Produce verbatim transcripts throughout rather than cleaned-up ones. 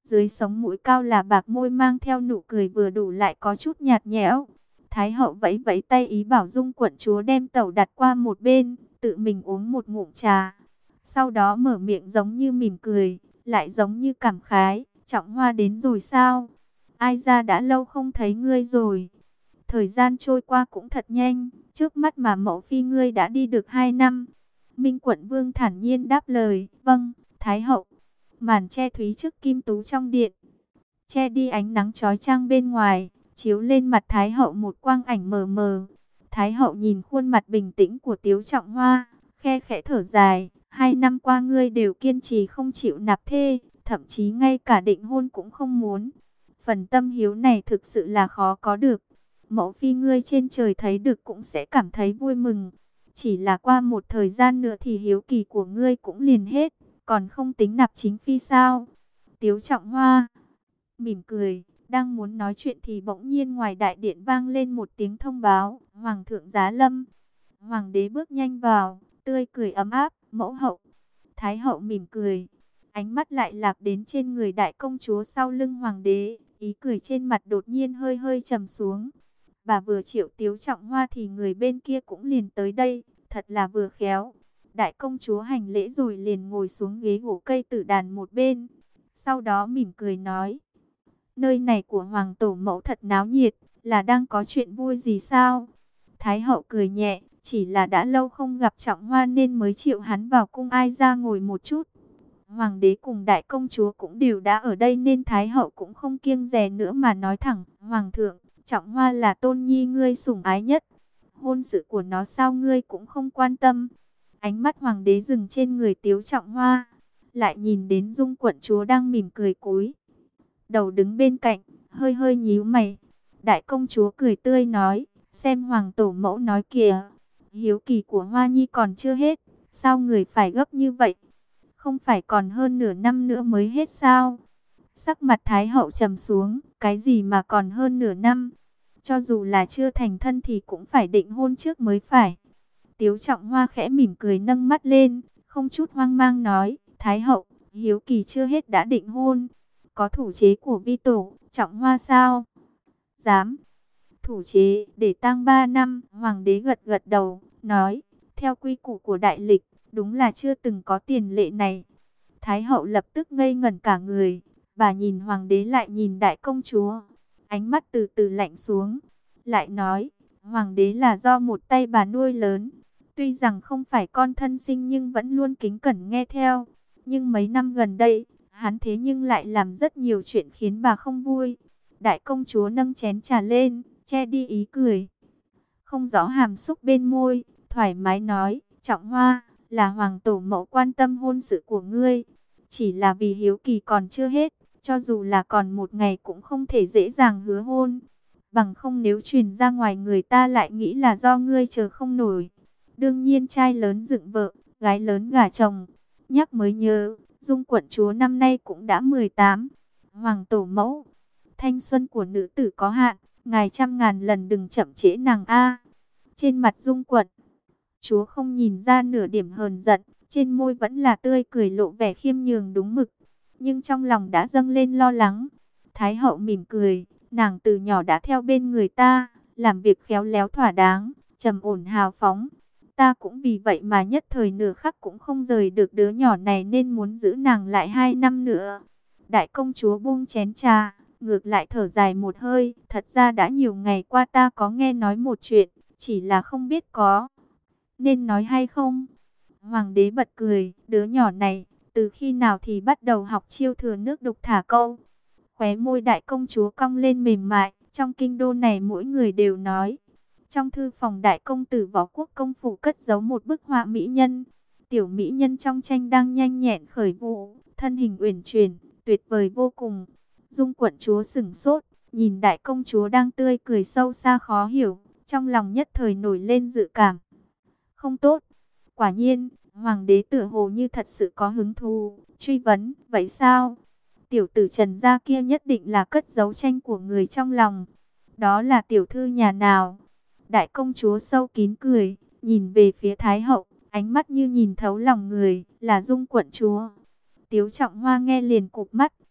Dưới sống mũi cao là bạc, môi mang theo nụ cười vừa đủ lại có chút nhạt nhẽo. Thái hậu vẫy vẫy tay ý bảo Dung quận chúa đem tẩu đặt qua một bên, tự mình uống một ngụm trà. Sau đó mở miệng giống như mỉm cười, lại giống như cảm khái. Trọng Hoa đến rồi sao? Ai ra đã lâu không thấy ngươi rồi. Thời gian trôi qua cũng thật nhanh, trước mắt mà mẫu phi ngươi đã đi được hai năm. Minh Quận Vương thản nhiên đáp lời, vâng, Thái hậu. Màn che thúy trước kim tú trong điện, che đi ánh nắng chói chang bên ngoài, chiếu lên mặt Thái hậu một quang ảnh mờ mờ. Thái hậu nhìn khuôn mặt bình tĩnh của Tiếu Trọng Hoa, khe khẽ thở dài, hai năm qua ngươi đều kiên trì không chịu nạp thê, thậm chí ngay cả định hôn cũng không muốn. Phần tâm hiếu này thực sự là khó có được. Mẫu phi ngươi trên trời thấy được cũng sẽ cảm thấy vui mừng. Chỉ là qua một thời gian nữa thì hiếu kỳ của ngươi cũng liền hết, còn không tính nạp chính phi sao? Tiếu Trọng Hoa mỉm cười, đang muốn nói chuyện thì bỗng nhiên ngoài đại điện vang lên một tiếng thông báo, Hoàng thượng giá lâm. Hoàng đế bước nhanh vào, tươi cười ấm áp, mẫu hậu. Thái hậu mỉm cười, ánh mắt lại lạc đến trên người đại công chúa sau lưng hoàng đế, ý cười trên mặt đột nhiên hơi hơi trầm xuống. Bà vừa triệu Tiếu Trọng Hoa thì người bên kia cũng liền tới đây, thật là vừa khéo. Đại công chúa hành lễ rồi liền ngồi xuống ghế gỗ cây tử đàn một bên. Sau đó mỉm cười nói, nơi này của hoàng tổ mẫu thật náo nhiệt, là đang có chuyện vui gì sao? Thái hậu cười nhẹ, chỉ là đã lâu không gặp Trọng Hoa nên mới triệu hắn vào cung, ai ra ngồi một chút. Hoàng đế cùng đại công chúa cũng đều đã ở đây nên Thái hậu cũng không kiêng dè nữa mà nói thẳng, Hoàng thượng, Trọng Hoa là tôn nhi ngươi sủng ái nhất. Hôn sự của nó sao ngươi cũng không quan tâm? Ánh mắt hoàng đế dừng trên người Tiếu Trọng Hoa, lại nhìn đến Dung quận chúa đang mỉm cười cúi đầu đứng bên cạnh, hơi hơi nhíu mày. Đại công chúa cười tươi nói, xem hoàng tổ mẫu nói kìa, hiếu kỳ của Hoa nhi còn chưa hết, sao người phải gấp như vậy? Không phải còn hơn nửa năm nữa mới hết sao? Sắc mặt Thái hậu trầm xuống, cái gì mà còn hơn nửa năm? Cho dù là chưa thành thân thì cũng phải định hôn trước mới phải. Tiếu Trọng Hoa khẽ mỉm cười nâng mắt lên, không chút hoang mang nói, Thái hậu, hiếu kỳ chưa hết đã định hôn. Có thủ chế của vi tổ, Trọng Hoa sao? Dám. Thủ chế để tang ba năm, hoàng đế gật gật đầu, nói, theo quy củ của đại lịch, đúng là chưa từng có tiền lệ này. Thái hậu lập tức ngây ngẩn cả người, bà nhìn hoàng đế lại nhìn đại công chúa, ánh mắt từ từ lạnh xuống, lại nói, hoàng đế là do một tay bà nuôi lớn, tuy rằng không phải con thân sinh nhưng vẫn luôn kính cẩn nghe theo, nhưng mấy năm gần đây, hắn thế nhưng lại làm rất nhiều chuyện khiến bà không vui. Đại công chúa nâng chén trà lên, che đi ý cười, không rõ hàm xúc bên môi, thoải mái nói, Trọng Hoa, là hoàng tổ mẫu quan tâm hôn sự của ngươi, chỉ là vì hiếu kỳ còn chưa hết, cho dù là còn một ngày cũng không thể dễ dàng hứa hôn, bằng không nếu truyền ra ngoài người ta lại nghĩ là do ngươi chờ không nổi. Đương nhiên trai lớn dựng vợ, gái lớn gả chồng. Nhắc mới nhớ, Dung quận chúa năm nay cũng đã mười tám. Hoàng tổ mẫu, thanh xuân của nữ tử có hạn, ngài trăm ngàn lần đừng chậm trễ nàng a. Trên mặt Dung quận chúa không nhìn ra nửa điểm hờn giận, trên môi vẫn là tươi cười lộ vẻ khiêm nhường đúng mực, nhưng trong lòng đã dâng lên lo lắng. Thái hậu mỉm cười, nàng từ nhỏ đã theo bên người ta, làm việc khéo léo thỏa đáng, trầm ổn hào phóng. Ta cũng vì vậy mà nhất thời nửa khắc cũng không rời được đứa nhỏ này nên muốn giữ nàng lại hai năm nữa. Đại công chúa buông chén trà, ngược lại thở dài một hơi. Thật ra đã nhiều ngày qua ta có nghe nói một chuyện, chỉ là không biết có nên nói hay không. Hoàng đế bật cười, đứa nhỏ này, từ khi nào thì bắt đầu học chiêu thừa nước đục thả câu. Khóe môi đại công chúa cong lên mềm mại, trong kinh đô này mỗi người đều nói. Trong thư phòng đại công tử Võ Quốc công phủ cất giấu một bức họa mỹ nhân. Tiểu mỹ nhân trong tranh đang nhanh nhẹn khởi vũ, thân hình uyển chuyển, tuyệt vời vô cùng. Dung quận chúa sửng sốt, nhìn đại công chúa đang tươi cười sâu xa khó hiểu, trong lòng nhất thời nổi lên dự cảm không tốt. Quả nhiên, hoàng đế tựa hồ như thật sự có hứng thú, truy vấn, vậy sao? Tiểu tử Trần gia kia nhất định là cất giấu tranh của người trong lòng. Đó là tiểu thư nhà nào? Đại công chúa sâu kín cười, nhìn về phía Thái hậu, ánh mắt như nhìn thấu lòng người, là Dung quận chúa. Tiếu Trọng Hoa nghe liền cụp mắt,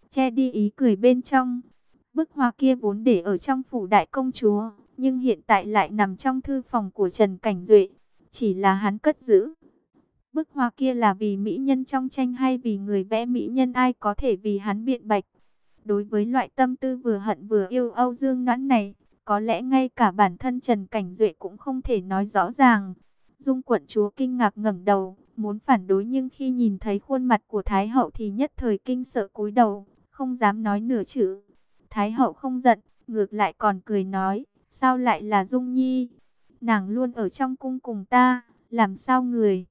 che đi ý cười bên trong. Bức hoa kia vốn để ở trong phủ đại công chúa, nhưng hiện tại lại nằm trong thư phòng của Trần Cảnh Duệ. Chỉ là hắn cất giữ. Bức hoa kia là vì mỹ nhân trong tranh hay vì người vẽ mỹ nhân, ai có thể vì hắn biện bạch. Đối với loại tâm tư vừa hận vừa yêu Âu Dương Noãn này, có lẽ ngay cả bản thân Trần Cảnh Duệ cũng không thể nói rõ ràng. Dung quận chúa kinh ngạc ngẩng đầu, muốn phản đối nhưng khi nhìn thấy khuôn mặt của Thái hậu thì nhất thời kinh sợ cúi đầu, không dám nói nửa chữ. Thái hậu không giận, ngược lại còn cười nói, sao lại là Dung Nhi? Nàng luôn ở trong cung cùng ta, làm sao người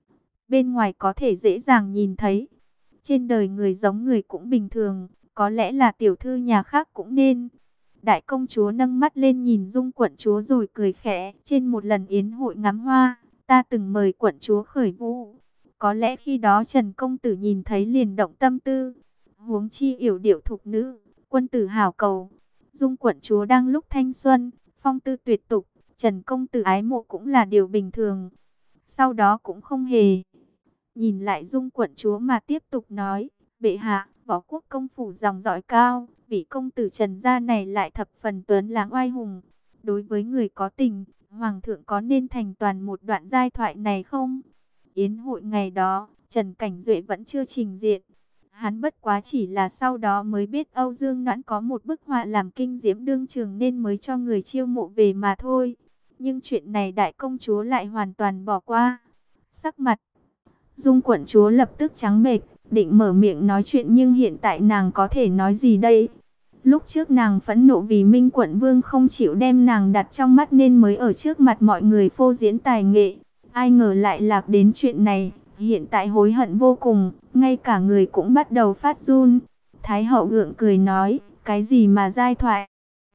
bên ngoài có thể dễ dàng nhìn thấy? Trên đời người giống người cũng bình thường, có lẽ là tiểu thư nhà khác cũng nên. Đại công chúa nâng mắt lên nhìn Dung quận chúa rồi cười khẽ. Trên một lần yến hội ngắm hoa, ta từng mời quận chúa khởi vũ. Có lẽ khi đó Trần công tử nhìn thấy liền động tâm tư. Huống chi yểu điệu thục nữ, quân tử hảo cầu. Dung quận chúa đang lúc thanh xuân, phong tư tuyệt tục, Trần công tử ái mộ cũng là điều bình thường. Sau đó cũng không hề nhìn lại Dung quận chúa mà tiếp tục nói, bệ hạ, võ quốc công phủ dòng dõi cao, vị công tử Trần gia này lại thập phần tuấn lãng oai hùng. Đối với người có tình, hoàng thượng có nên thành toàn một đoạn giai thoại này không? Yến hội ngày đó, Trần Cảnh Duệ vẫn chưa trình diện. Hắn bất quá chỉ là sau đó mới biết Âu Dương Noãn có một bức họa làm kinh diễm đương trường nên mới cho người chiêu mộ về mà thôi. Nhưng chuyện này đại công chúa lại hoàn toàn bỏ qua. Sắc mặt Dung quận chúa lập tức trắng bệch, định mở miệng nói chuyện nhưng hiện tại nàng có thể nói gì đây? Lúc trước nàng phẫn nộ vì Minh quận vương không chịu đem nàng đặt trong mắt nên mới ở trước mặt mọi người phô diễn tài nghệ. Ai ngờ lại lạc đến chuyện này, hiện tại hối hận vô cùng, ngay cả người cũng bắt đầu phát run. Thái hậu gượng cười nói, cái gì mà giai thoại?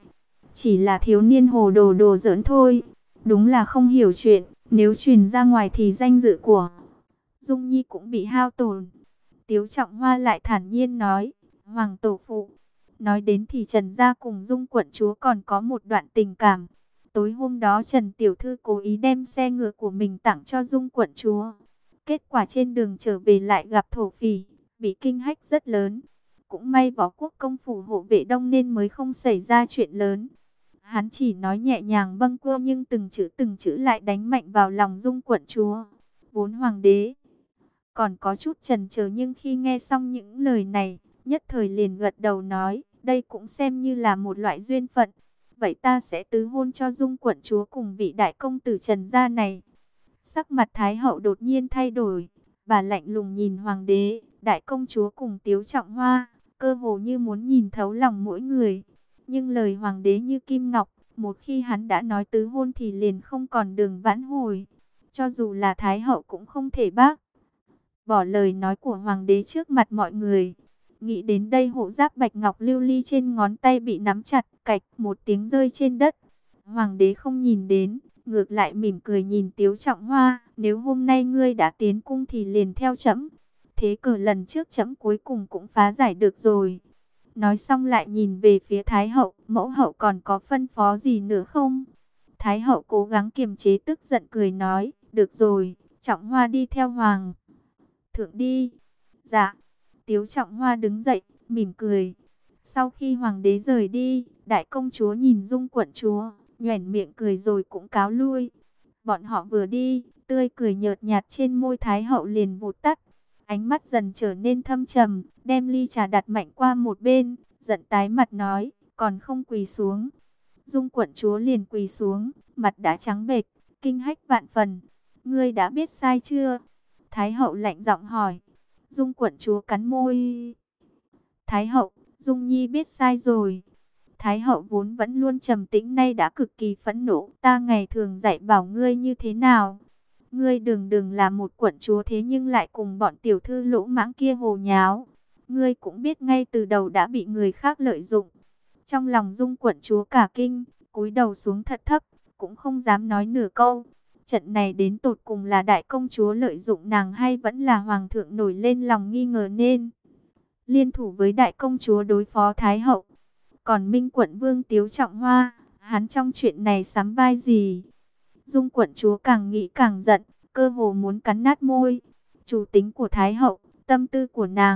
Chỉ là thiếu niên hồ đồ đồ giỡn thôi, đúng là không hiểu chuyện, nếu truyền ra ngoài thì danh dự của Dung Nhi cũng bị hao tổn. Tiếu Trọng Hoa lại thản nhiên nói, Hoàng tổ phụ, nói đến thì Trần gia cùng Dung quận chúa còn có một đoạn tình cảm. Tối hôm đó Trần tiểu thư cố ý đem xe ngựa của mình tặng cho Dung quận chúa. Kết quả trên đường trở về lại gặp thổ phỉ, bị kinh hách rất lớn. Cũng may võ quốc công phủ hộ vệ đông nên mới không xảy ra chuyện lớn. Hắn chỉ nói nhẹ nhàng bâng quơ nhưng từng chữ từng chữ lại đánh mạnh vào lòng Dung quận chúa. Vốn hoàng đế còn có chút chần chờ nhưng khi nghe xong những lời này, nhất thời liền gật đầu nói, đây cũng xem như là một loại duyên phận. Vậy ta sẽ tứ hôn cho Dung quận chúa cùng vị đại công tử Trần gia này. Sắc mặt Thái hậu đột nhiên thay đổi, bà lạnh lùng nhìn hoàng đế, đại công chúa cùng Tiếu Trọng Hoa, cơ hồ như muốn nhìn thấu lòng mỗi người. Nhưng lời hoàng đế như kim ngọc, một khi hắn đã nói tứ hôn thì liền không còn đường vãn hồi. Cho dù là Thái hậu cũng không thể bác bỏ lời nói của hoàng đế trước mặt mọi người. Nghĩ đến đây hộ giáp bạch ngọc lưu ly trên ngón tay bị nắm chặt, cạch một tiếng rơi trên đất. Hoàng đế không nhìn đến, ngược lại mỉm cười nhìn Tiếu Trọng Hoa, nếu hôm nay ngươi đã tiến cung thì liền theo trẫm. Thế cờ lần trước trẫm cuối cùng cũng phá giải được rồi. Nói xong lại nhìn về phía Thái hậu, mẫu hậu còn có phân phó gì nữa không? Thái hậu cố gắng kiềm chế tức giận cười nói, được rồi, Trọng Hoa đi theo hoàng thượng đi. Dạ. Tiếu Trọng Hoa đứng dậy, mỉm cười. Sau khi hoàng đế rời đi, đại công chúa nhìn Dung quận chúa, nhoẻn miệng cười rồi cũng cáo lui. Bọn họ vừa đi, tươi cười nhợt nhạt trên môi Thái hậu liền vụt tắt. Ánh mắt dần trở nên thâm trầm, đem ly trà đặt mạnh qua một bên, giận tái mặt nói, còn không quỳ xuống. Dung quận chúa liền quỳ xuống, mặt đã trắng bệch, kinh hách vạn phần. Ngươi đã biết sai chưa? Thái hậu lạnh giọng hỏi. Dung quận chúa cắn môi. Thái hậu, Dung Nhi biết sai rồi. Thái hậu vốn vẫn luôn trầm tĩnh nay đã cực kỳ phẫn nộ. Ta ngày thường dạy bảo ngươi như thế nào? Ngươi đừng đừng là một quận chúa thế nhưng lại cùng bọn tiểu thư lỗ mãng kia hồ nháo. Ngươi cũng biết ngay từ đầu đã bị người khác lợi dụng. Trong lòng Dung quận chúa cả kinh, cúi đầu xuống thật thấp, cũng không dám nói nửa câu. Trận này đến tột cùng là đại công chúa lợi dụng nàng hay vẫn là hoàng thượng nổi lên lòng nghi ngờ nên liên thủ với đại công chúa đối phó Thái hậu. Còn Minh quận vương Tiếu Trọng Hoa, hắn trong chuyện này sắm vai gì? Dung quận chúa càng nghĩ càng giận, cơ hồ muốn cắn nát môi. Chủ tính của Thái hậu, tâm tư của nàng, tất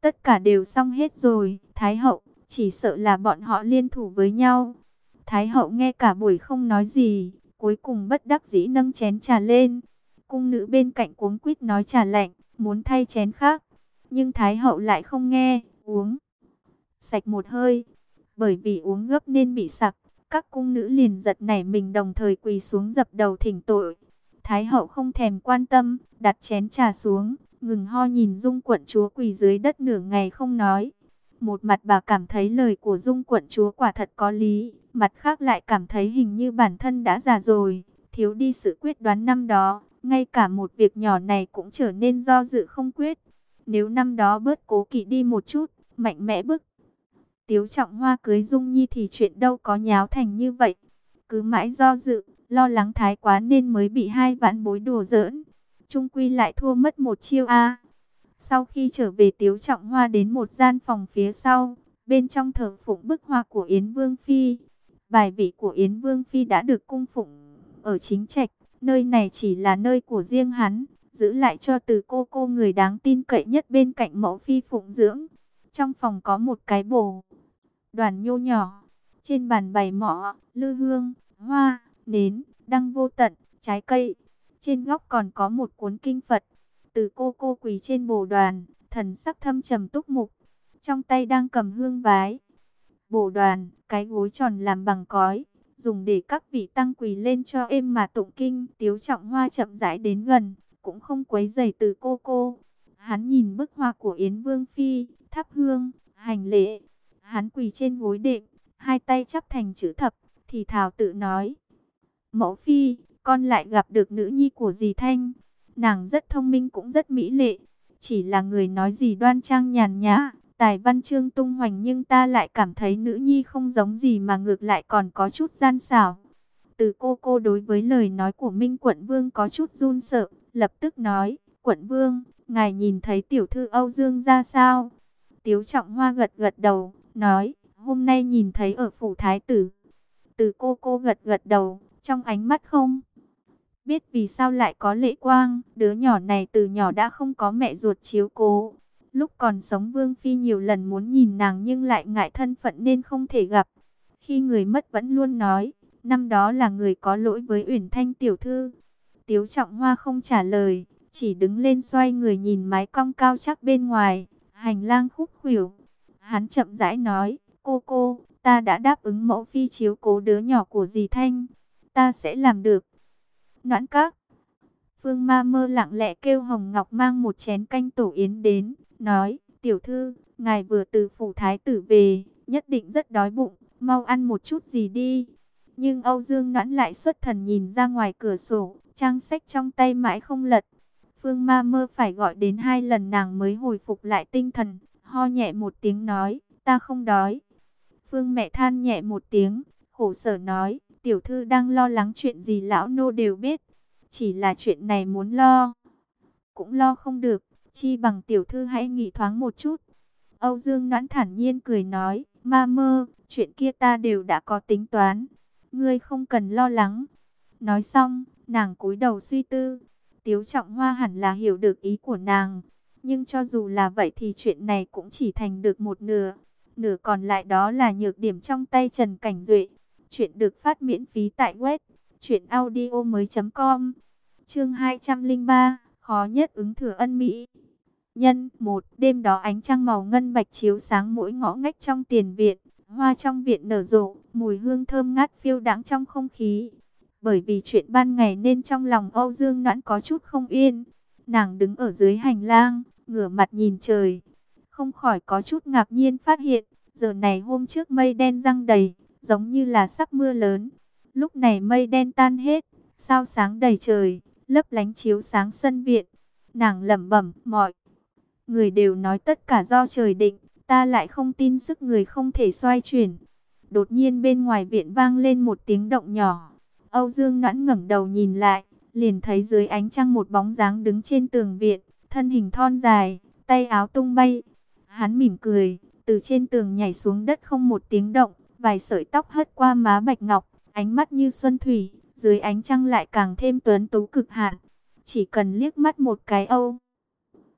tất cả đều xong hết rồi, Thái hậu, chỉ sợ là bọn họ liên thủ với nhau. Thái hậu nghe cả buổi không nói gì, cuối cùng bất đắc dĩ nâng chén trà lên. Cung nữ bên cạnh cuống quýt nói trà lạnh, muốn thay chén khác. Nhưng Thái hậu lại không nghe, uống sạch một hơi. Bởi vì uống gấp nên bị sặc, các cung nữ liền giật nảy mình đồng thời quỳ xuống dập đầu thỉnh tội. Thái hậu không thèm quan tâm, đặt chén trà xuống, ngừng ho nhìn Dung quận chúa quỳ dưới đất nửa ngày không nói. Một mặt bà cảm thấy lời của Dung quận chúa quả thật có lý, mặt khác lại cảm thấy hình như bản thân đã già rồi, thiếu đi sự quyết đoán năm đó, ngay cả một việc nhỏ này cũng trở nên do dự không quyết. Nếu năm đó bớt cố kỵ đi một chút, mạnh mẽ bức Tiếu Trọng Hoa cưới Dung Nhi thì chuyện đâu có nháo thành như vậy. Cứ mãi do dự, lo lắng thái quá nên mới bị hai vãn bối đùa giỡn. Trung quy lại thua mất một chiêu a. Sau khi trở về, Tiếu Trọng Hoa đến một gian phòng phía sau, bên trong thờ phụng bức hoa của Yến Vương Phi. Bài vị của Yến Vương Phi đã được cung phụng ở chính trạch, nơi này chỉ là nơi của riêng hắn, giữ lại cho từ cô cô người đáng tin cậy nhất bên cạnh mẫu phi phụng dưỡng. Trong phòng có một cái bồ đoàn nhô nhỏ, trên bàn bày mõ, lư hương, hoa, nến, đăng vô tận, trái cây. Trên góc còn có một cuốn kinh Phật. Từ cô cô quỳ trên bồ đoàn, thần sắc thâm trầm túc mục, trong tay đang cầm hương vái. Bồ đoàn, cái gối tròn làm bằng cói, dùng để các vị tăng quỳ lên cho êm mà tụng kinh. Tiếu Trọng Hoa chậm rãi đến gần, cũng không quấy rầy từ cô cô. Hắn nhìn bức hoa của Yến Vương Phi, thắp hương, hành lễ. Hắn quỳ trên gối đệm, hai tay chắp thành chữ thập, thì thào tự nói: Mẫu Phi, con lại gặp được nữ nhi của dì Thanh. Nàng rất thông minh cũng rất mỹ lệ, chỉ là người nói gì đoan trang nhàn nhã, tài văn chương tung hoành, nhưng ta lại cảm thấy nữ nhi không giống gì mà ngược lại còn có chút gian xảo. Từ cô cô đối với lời nói của Minh Quận Vương có chút run sợ, lập tức nói: Quận Vương, ngài nhìn thấy tiểu thư Âu Dương ra sao? Tiếu Trọng Hoa gật gật đầu, nói: hôm nay nhìn thấy ở phủ thái tử. Từ cô cô gật gật đầu, trong ánh mắt không biết vì sao lại có lệ quang. Đứa nhỏ này từ nhỏ đã không có mẹ ruột chiếu cố. Lúc còn sống Vương Phi nhiều lần muốn nhìn nàng nhưng lại ngại thân phận nên không thể gặp. Khi người mất vẫn luôn nói, năm đó là người có lỗi với Uyển Thanh tiểu thư. Tiếu Trọng Hoa không trả lời, chỉ đứng lên xoay người nhìn mái cong cao chắc bên ngoài, hành lang khúc khuỷu. Hắn chậm rãi nói: cô cô, ta đã đáp ứng mẫu phi chiếu cố đứa nhỏ của dì Thanh, ta sẽ làm được. Noãn các. Phương Ma Mơ lặng lẽ kêu Hồng Ngọc mang một chén canh tổ yến đến, nói: tiểu thư, ngài vừa từ phủ thái tử về, nhất định rất đói bụng, mau ăn một chút gì đi. Nhưng Âu Dương Noãn lại xuất thần nhìn ra ngoài cửa sổ, trang sách trong tay mãi không lật. Phương Ma Mơ phải gọi đến hai lần nàng mới hồi phục lại tinh thần, ho nhẹ một tiếng nói: ta không đói. Phương mẹ than nhẹ một tiếng, khổ sở nói: tiểu thư đang lo lắng chuyện gì lão nô đều biết, chỉ là chuyện này muốn lo cũng lo không được, chi bằng tiểu thư hãy nghỉ thoáng một chút. Âu Dương Noãn thản nhiên cười nói: Ma Mơ, chuyện kia ta đều đã có tính toán, ngươi không cần lo lắng. Nói xong, nàng cúi đầu suy tư. Tiếu Trọng Hoa hẳn là hiểu được ý của nàng, nhưng cho dù là vậy thì chuyện này cũng chỉ thành được một nửa. Nửa còn lại đó là nhược điểm trong tay Trần Cảnh Duệ. Chuyện được phát miễn phí tại web truyện audio mới chấm com. Chương hai trăm lẻ ba, khó nhất ứng thừa ân mỹ. Nhân một. Đêm đó ánh trăng màu ngân bạch chiếu sáng mỗi ngõ ngách trong tiền viện. Hoa trong viện nở rộ, mùi hương thơm ngát phiêu đãng trong không khí. Bởi vì chuyện ban ngày nên trong lòng Âu Dương Noãn có chút không yên. Nàng đứng ở dưới hành lang, ngửa mặt nhìn trời, không khỏi có chút ngạc nhiên phát hiện, giờ này hôm trước mây đen giăng đầy, giống như là sắp mưa lớn. Lúc này mây đen tan hết, sao sáng đầy trời, lấp lánh chiếu sáng sân viện. Nàng lẩm bẩm: mọi người đều nói tất cả do trời định, ta lại không tin sức người không thể xoay chuyển. Đột nhiên bên ngoài viện vang lên một tiếng động nhỏ. Âu Dương Noãn ngẩng đầu nhìn lại, liền thấy dưới ánh trăng một bóng dáng đứng trên tường viện, thân hình thon dài, tay áo tung bay. Hắn mỉm cười, từ trên tường nhảy xuống đất không một tiếng động, vài sợi tóc hất qua má bạch ngọc, ánh mắt như xuân thủy, dưới ánh trăng lại càng thêm tuấn tú cực hạn. Chỉ cần liếc mắt một cái Âu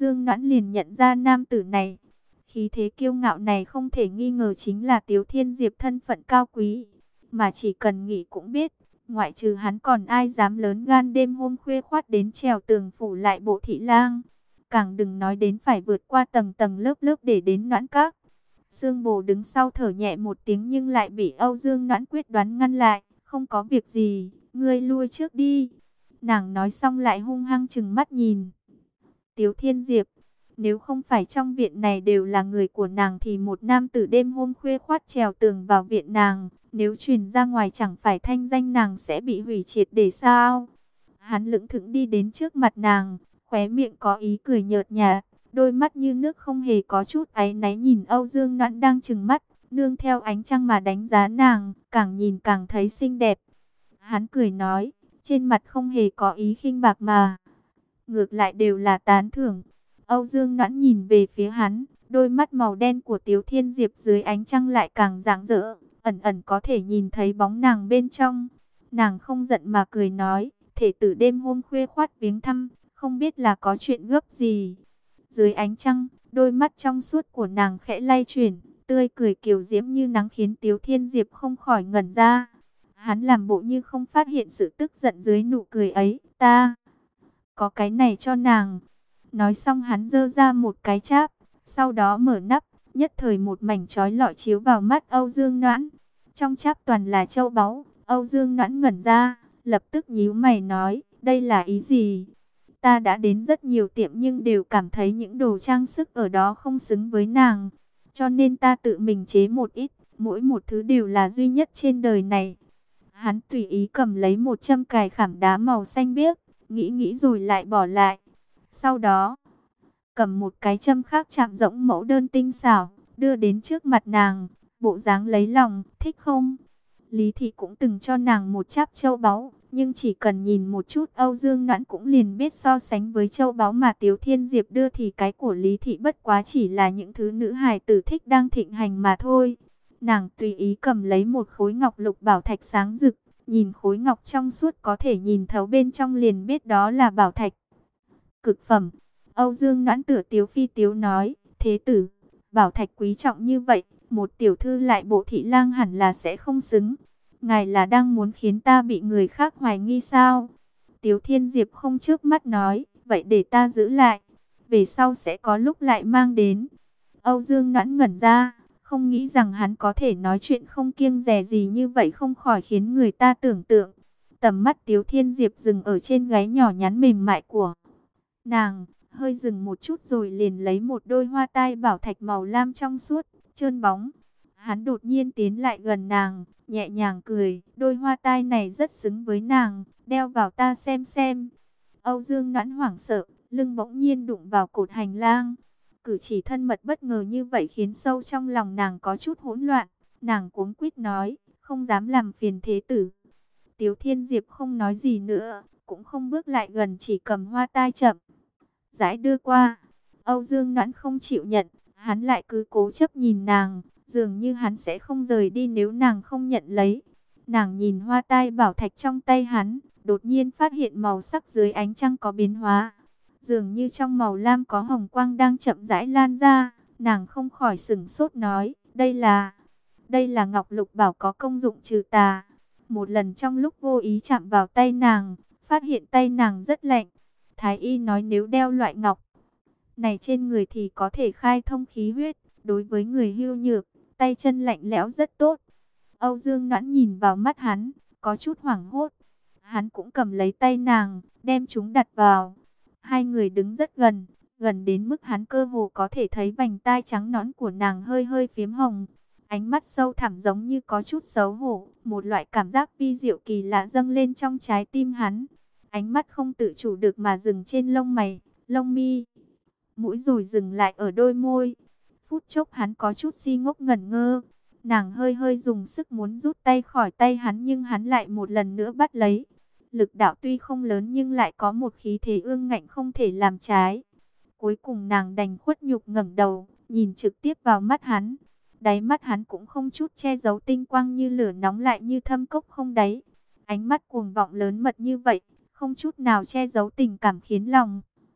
Dương Noãn liền nhận ra nam tử này. Khí thế kiêu ngạo này không thể nghi ngờ chính là Tiếu Thiên Diệp thân phận cao quý. Mà chỉ cần nghĩ cũng biết, ngoại trừ hắn còn ai dám lớn gan đêm hôm khuya khoắt đến trèo tường phủ lại Bộ Thị Lang. Càng đừng nói đến phải vượt qua tầng tầng lớp lớp để đến Noãn Các. Sương Bồ đứng sau thở nhẹ một tiếng nhưng lại bị Âu Dương Noãn quyết đoán ngăn lại. Không có việc gì, ngươi lui trước đi. Nàng nói xong lại hung hăng trừng mắt nhìn Tiếu Thiên Diệp. Nếu không phải trong viện này đều là người của nàng thì một nam tử đêm hôm khuya khoắt trèo tường vào viện nàng, nếu truyền ra ngoài chẳng phải thanh danh nàng sẽ bị hủy triệt để sao? Hắn lững thững đi đến trước mặt nàng, khóe miệng có ý cười nhợt nhạt, đôi mắt như nước không hề có chút áy náy nhìn Âu Dương Noãn đang trừng mắt, nương theo ánh trăng mà đánh giá nàng, càng nhìn càng thấy xinh đẹp. Hắn cười nói, trên mặt không hề có ý khinh bạc mà ngược lại đều là tán thưởng. Âu Dương Noãn nhìn về phía hắn, đôi mắt màu đen của Tiếu Thiên Diệp dưới ánh trăng lại càng rạng rỡ, ẩn ẩn có thể nhìn thấy bóng nàng bên trong. Nàng không giận mà cười nói, thể tử đêm hôm khuya khoắt viếng thăm, không biết là có chuyện gấp gì. Dưới ánh trăng, đôi mắt trong suốt của nàng khẽ lay chuyển, tươi cười kiều diễm như nắng khiến Tiếu Thiên Diệp không khỏi ngẩn ra. Hắn làm bộ như không phát hiện sự tức giận dưới nụ cười ấy, ta có cái này cho nàng. Nói xong hắn giơ ra một cái cháp, sau đó mở nắp, nhất thời một mảnh chói lọi chiếu vào mắt Âu Dương Noãn. Trong cháp toàn là châu báu. Âu Dương Noãn ngẩn ra, lập tức nhíu mày nói, đây là ý gì? Ta đã đến rất nhiều tiệm nhưng đều cảm thấy những đồ trang sức ở đó không xứng với nàng. Cho nên ta tự mình chế một ít, mỗi một thứ đều là duy nhất trên đời này. Hắn tùy ý cầm lấy một châm cài khảm đá màu xanh biếc, nghĩ nghĩ rồi lại bỏ lại. Sau đó, cầm một cái châm khác chạm rỗng mẫu đơn tinh xảo, đưa đến trước mặt nàng, bộ dáng lấy lòng, thích không? Lý Thị cũng từng cho nàng một cháp châu báu, nhưng chỉ cần nhìn một chút Âu Dương Noãn cũng liền biết so sánh với châu báu mà Tiếu Thiên Diệp đưa thì cái của Lý Thị bất quá chỉ là những thứ nữ hài tử thích đang thịnh hành mà thôi. Nàng tùy ý cầm lấy một khối ngọc lục bảo thạch sáng rực, nhìn khối ngọc trong suốt có thể nhìn thấu bên trong liền biết đó là bảo thạch cực phẩm. Âu Dương Noãn tựa tiếu phi tiếu nói, thế tử, bảo thạch quý trọng như vậy, một tiểu thư lại Bộ Thị Lang hẳn là sẽ không xứng. Ngài là đang muốn khiến ta bị người khác hoài nghi sao? Tiếu Thiên Diệp không chớp mắt nói, vậy để ta giữ lại, về sau sẽ có lúc lại mang đến. Âu Dương Noãn ngẩn ra, không nghĩ rằng hắn có thể nói chuyện không kiêng dè gì như vậy, không khỏi khiến người ta tưởng tượng. Tầm mắt Tiếu Thiên Diệp dừng ở trên gáy nhỏ nhắn mềm mại của nàng, hơi dừng một chút rồi liền lấy một đôi hoa tai bảo thạch màu lam trong suốt, trơn bóng. Hắn đột nhiên tiến lại gần nàng, nhẹ nhàng cười, đôi hoa tai này rất xứng với nàng, đeo vào ta xem xem. Âu Dương Noãn hoảng sợ, lưng bỗng nhiên đụng vào cột hành lang. Cử chỉ thân mật bất ngờ như vậy khiến sâu trong lòng nàng có chút hỗn loạn. Nàng cuống quýt nói, không dám làm phiền thế tử. Tiếu Thiên Diệp không nói gì nữa, cũng không bước lại gần, chỉ cầm hoa tai chậm rãi đưa qua. Âu Dương Noãn không chịu nhận, hắn lại cứ cố chấp nhìn nàng, dường như hắn sẽ không rời đi nếu nàng không nhận lấy. Nàng nhìn hoa tai bảo thạch trong tay hắn, đột nhiên phát hiện màu sắc dưới ánh trăng có biến hóa. Dường như trong màu lam có hồng quang đang chậm rãi lan ra. Nàng không khỏi sửng sốt nói, đây là, đây là ngọc lục bảo có công dụng trừ tà. Một lần trong lúc vô ý chạm vào tay nàng, phát hiện tay nàng rất lạnh. Thái y nói nếu đeo loại ngọc này trên người thì có thể khai thông khí huyết, đối với người hưu nhược, tay chân lạnh lẽo rất tốt. Âu Dương Noãn nhìn vào mắt hắn, có chút hoảng hốt. Hắn cũng cầm lấy tay nàng, đem chúng đặt vào. Hai người đứng rất gần, gần đến mức hắn cơ hồ có thể thấy vành tai trắng nõn của nàng hơi hơi phiếm hồng. Ánh mắt sâu thẳm giống như có chút xấu hổ, một loại cảm giác vi diệu kỳ lạ dâng lên trong trái tim hắn. Ánh mắt không tự chủ được mà dừng trên lông mày, lông mi, mũi rồi dừng lại ở đôi môi. Phút chốc hắn có chút si ngốc ngẩn ngơ. Nàng hơi hơi dùng sức muốn rút tay khỏi tay hắn nhưng hắn lại một lần nữa bắt lấy. Lực đạo tuy không lớn nhưng lại có một khí thế ương ngạnh không thể làm trái. Cuối cùng nàng đành khuất nhục ngẩng đầu, nhìn trực tiếp vào mắt hắn. Đáy mắt hắn cũng không chút che giấu tinh quang như lửa nóng lại như thâm cốc không đáy. Ánh mắt cuồng vọng lớn mật như vậy, không chút nào che giấu tình cảm khiến lòng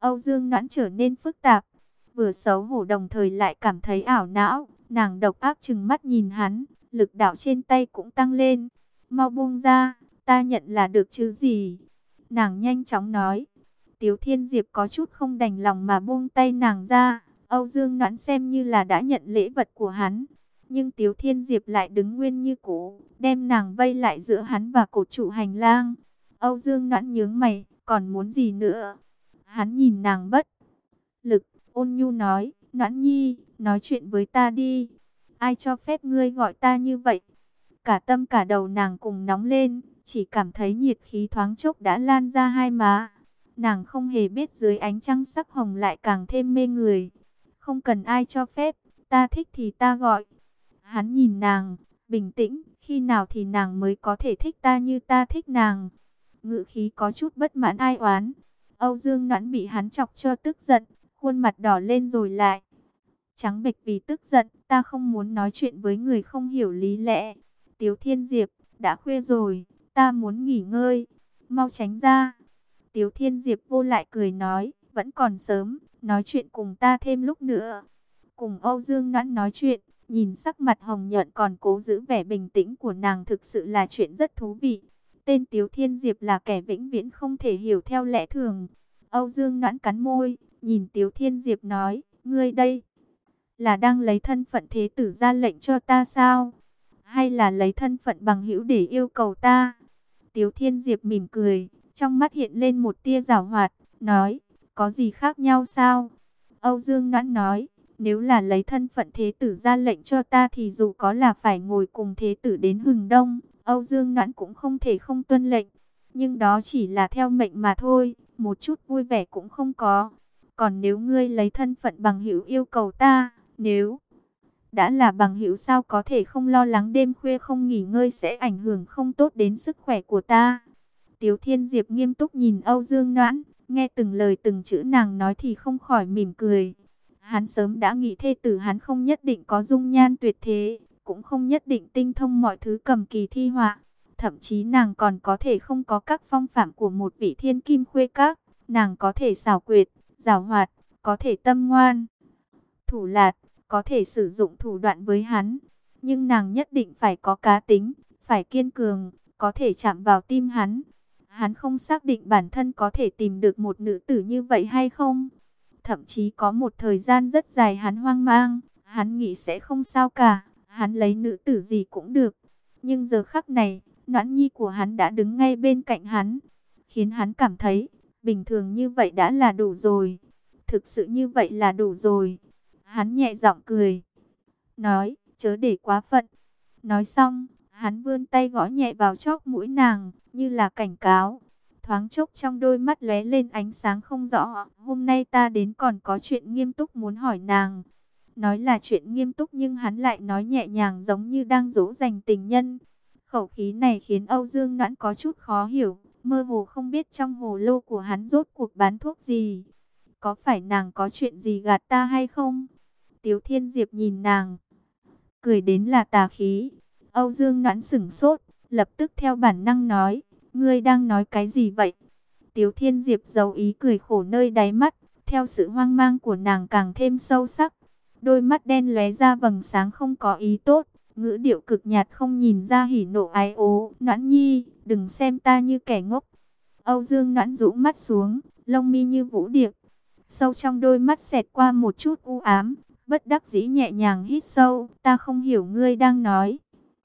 Âu Dương Noãn trở nên phức tạp, vừa xấu hổ đồng thời lại cảm thấy ảo não. Nàng độc ác trừng mắt nhìn hắn, lực đạo trên tay cũng tăng lên. Mau buông ra, ta nhận là được chứ gì. Nàng nhanh chóng nói. Tiếu Thiên Diệp có chút không đành lòng mà buông tay nàng ra. Âu Dương Noãn xem như là đã nhận lễ vật của hắn. Nhưng Tiếu Thiên Diệp lại đứng nguyên như cũ, đem nàng vây lại giữa hắn và cột trụ hành lang. Âu Dương Noãn nhướng mày, còn muốn gì nữa? Hắn nhìn nàng bất lực, ôn nhu nói, Noãn nhi, nói chuyện với ta đi. Ai cho phép ngươi gọi ta như vậy? Cả tâm cả đầu nàng cùng nóng lên, chỉ cảm thấy nhiệt khí thoáng chốc đã lan ra hai má. Nàng không hề biết dưới ánh trăng sắc hồng lại càng thêm mê người. Không cần ai cho phép, ta thích thì ta gọi. Hắn nhìn nàng, bình tĩnh, khi nào thì nàng mới có thể thích ta như ta thích nàng. Ngữ khí có chút bất mãn ai oán. Âu Dương Noãn bị hắn chọc cho tức giận, khuôn mặt đỏ lên rồi lại trắng bệch vì tức giận. Ta không muốn nói chuyện với người không hiểu lý lẽ. Tiếu Thiên Diệp, đã khuya rồi, ta muốn nghỉ ngơi, mau tránh ra. Tiếu Thiên Diệp vô lại cười nói, vẫn còn sớm, nói chuyện cùng ta thêm lúc nữa. Cùng Âu Dương Noãn nói chuyện, nhìn sắc mặt hồng nhuận còn cố giữ vẻ bình tĩnh của nàng thực sự là chuyện rất thú vị. Tên Tiếu Thiên Diệp là kẻ vĩnh viễn không thể hiểu theo lẽ thường. Âu Dương Noãn cắn môi, nhìn Tiếu Thiên Diệp nói, ngươi đây là đang lấy thân phận thế tử ra lệnh cho ta sao? Hay là lấy thân phận bằng hữu để yêu cầu ta? Tiếu Thiên Diệp mỉm cười, trong mắt hiện lên một tia giảo hoạt, nói, có gì khác nhau sao? Âu Dương Noãn nói, nếu là lấy thân phận thế tử ra lệnh cho ta thì dù có là phải ngồi cùng thế tử đến hừng đông, Âu Dương Noãn cũng không thể không tuân lệnh. Nhưng đó chỉ là theo mệnh mà thôi, một chút vui vẻ cũng không có. Còn nếu ngươi lấy thân phận bằng hữu yêu cầu ta, nếu đã là bằng hữu sao có thể không lo lắng đêm khuya không nghỉ ngơi sẽ ảnh hưởng không tốt đến sức khỏe của ta. Tiếu Thiên Diệp nghiêm túc nhìn Âu Dương Noãn, nghe từng lời từng chữ nàng nói thì không khỏi mỉm cười. Hắn sớm đã nghĩ thê tử hắn không nhất định có dung nhan tuyệt thế, cũng không nhất định tinh thông mọi thứ cầm kỳ thi họa. Thậm chí nàng còn có thể không có các phong phạm của một vị thiên kim khuê các. Nàng có thể xảo quyệt, giảo hoạt, có thể tâm ngoan, thủ lạt, có thể sử dụng thủ đoạn với hắn. Nhưng nàng nhất định phải có cá tính, phải kiên cường, có thể chạm vào tim hắn. Hắn không xác định bản thân có thể tìm được một nữ tử như vậy hay không. Thậm chí có một thời gian rất dài hắn hoang mang, hắn nghĩ sẽ không sao cả, hắn lấy nữ tử gì cũng được. Nhưng giờ khắc này, Noãn nhi của hắn đã đứng ngay bên cạnh hắn, khiến hắn cảm thấy, bình thường như vậy đã là đủ rồi. Thực sự như vậy là đủ rồi. Hắn nhẹ giọng cười, nói, chớ để quá phận. Nói xong, hắn vươn tay gõ nhẹ vào chóp mũi nàng, như là cảnh cáo. Thoáng chốc trong đôi mắt lóe lên ánh sáng không rõ. Hôm nay ta đến còn có chuyện nghiêm túc muốn hỏi nàng. Nói là chuyện nghiêm túc nhưng hắn lại nói nhẹ nhàng giống như đang dỗ dành tình nhân. Khẩu khí này khiến Âu Dương Noãn có chút khó hiểu. Mơ hồ không biết trong hồ lô của hắn rốt cuộc bán thuốc gì. Có phải nàng có chuyện gì gạt ta hay không? Tiếu Thiên Diệp nhìn nàng, cười đến là tà khí. Âu Dương Noãn sửng sốt, lập tức theo bản năng nói, ngươi đang nói cái gì vậy? Tiếu Thiên Diệp giấu ý cười khổ nơi đáy mắt, theo sự hoang mang của nàng càng thêm sâu sắc. Đôi mắt đen lóe ra vầng sáng không có ý tốt, ngữ điệu cực nhạt không nhìn ra hỉ nộ ái ố. Noãn nhi, đừng xem ta như kẻ ngốc. Âu Dương Noãn rũ mắt xuống, lông mi như vũ điệp. Sâu trong đôi mắt xẹt qua một chút u ám, bất đắc dĩ nhẹ nhàng hít sâu, ta không hiểu ngươi đang nói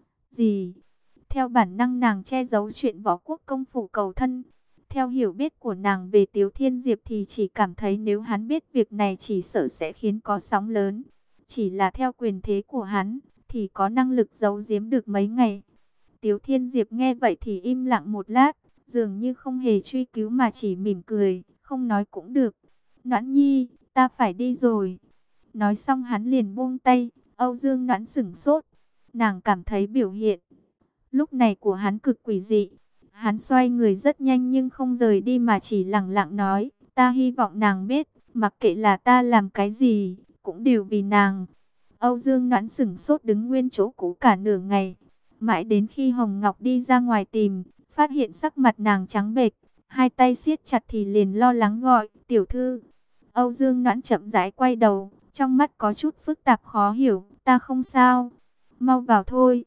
gì. Theo bản năng nàng che giấu chuyện võ quốc công phủ cầu thân. Theo hiểu biết của nàng về Tiếu Thiên Diệp thì chỉ cảm thấy nếu hắn biết việc này chỉ sợ sẽ khiến có sóng lớn. Chỉ là theo quyền thế của hắn thì có năng lực giấu giếm được mấy ngày. Tiếu Thiên Diệp nghe vậy thì im lặng một lát, dường như không hề truy cứu mà chỉ mỉm cười, không nói cũng được. Noãn nhi, ta phải đi rồi. Nói xong hắn liền buông tay. Âu Dương Noãn sửng sốt. Nàng cảm thấy biểu hiện lúc này của hắn cực quỷ dị. Hắn xoay người rất nhanh nhưng không rời đi mà chỉ lặng lặng nói, ta hy vọng nàng biết, mặc kệ là ta làm cái gì, cũng đều vì nàng. Âu Dương Noãn sửng sốt đứng nguyên chỗ cũ cả nửa ngày. Mãi đến khi Hồng Ngọc đi ra ngoài tìm, phát hiện sắc mặt nàng trắng bệch, hai tay siết chặt thì liền lo lắng gọi, tiểu thư. Âu Dương Noãn chậm rãi quay đầu, trong mắt có chút phức tạp khó hiểu, ta không sao, mau vào thôi.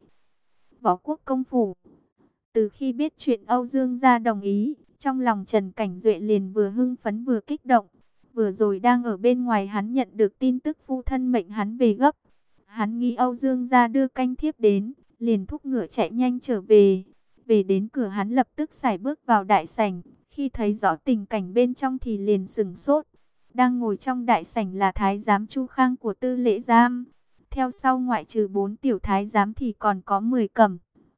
Võ Quốc công phủ. Từ khi biết chuyện Âu Dương gia đồng ý, trong lòng Trần Cảnh Duệ liền vừa hưng phấn vừa kích động. Vừa rồi đang ở bên ngoài hắn nhận được tin tức phu thân mệnh hắn về gấp. Hắn nghĩ Âu Dương gia đưa canh thiếp đến, liền thúc ngựa chạy nhanh trở về. Về đến cửa hắn lập tức sải bước vào đại sảnh, khi thấy rõ tình cảnh bên trong thì liền sửng sốt. Đang ngồi trong đại sảnh là thái giám Chu Khang của Tư Lễ Giam. Theo sau ngoại trừ bốn tiểu thái giám thì còn có mười cẩm